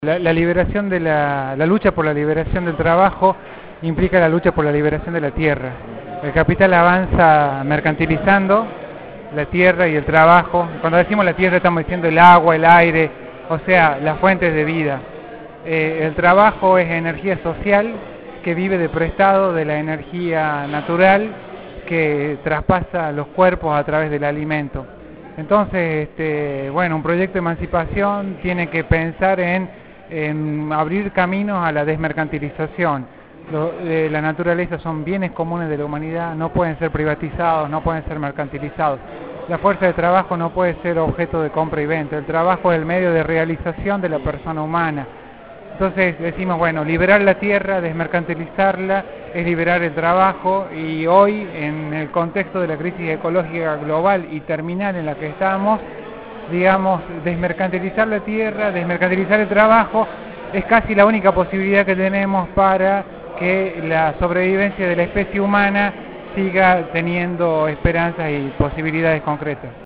La liberación de la lucha por la liberación del trabajo implica la lucha por la liberación de la tierra. El capital avanza mercantilizando la tierra y el trabajo. Cuando decimos la tierra estamos diciendo el agua, el aire, o sea, las fuentes de vida. El trabajo es energía social que vive de prestado de la energía natural que traspasa los cuerpos a través del alimento. Entonces, un proyecto de emancipación tiene que pensar en abrir caminos a la desmercantilización. La naturaleza son bienes comunes de la humanidad, no pueden ser privatizados, no pueden ser mercantilizados. La fuerza de trabajo no puede ser objeto de compra y venta. El trabajo es el medio de realización de la persona humana. Entonces decimos, bueno, liberar la tierra, desmercantilizarla, es liberar el trabajo, y hoy, en el contexto de la crisis ecológica global y terminal en la que estamos, digamos, desmercantilizar la tierra, desmercantilizar el trabajo, es casi la única posibilidad que tenemos para que la sobrevivencia de la especie humana siga teniendo esperanzas y posibilidades concretas.